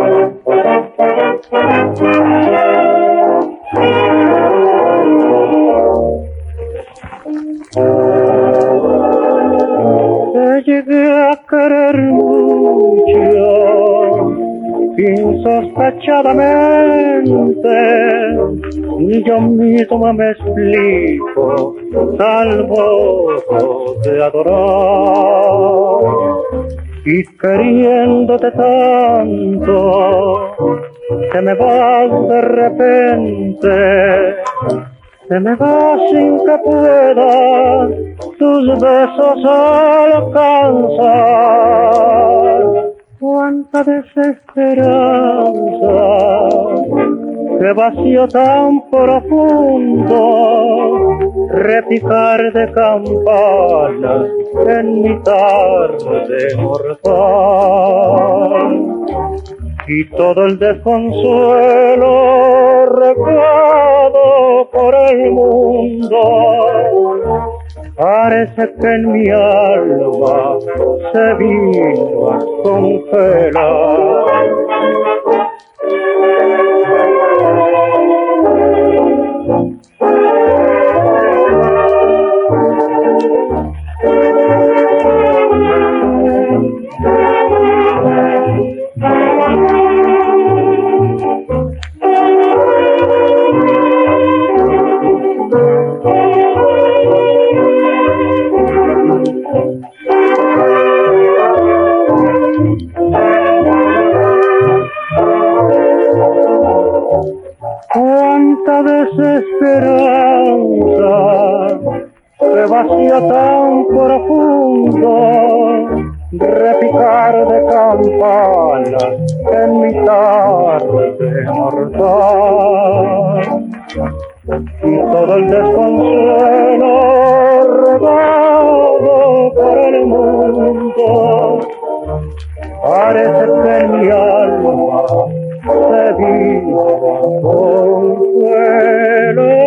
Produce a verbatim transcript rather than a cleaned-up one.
Te llegué a querer mucho, insospechadamente, y yo mismo me explico, salvo de adorar, y queriéndote tanto, te me vas de repente, te me vas sin que pueda tus besos alcanzar. Cuánta desesperanza, qué vacío tan profundo, repicar de campanas en mi tarde mortal. Y todo el desconsuelo regado por el mundo, parece que en mi alma se vino a congelar. Cuánta desesperanza, qué vacío tan profundo, repicar de campanas en mi tarde mortal. Y todo el desconsuelo regado por el mundo, parece que en mi alma se vino a consuelo.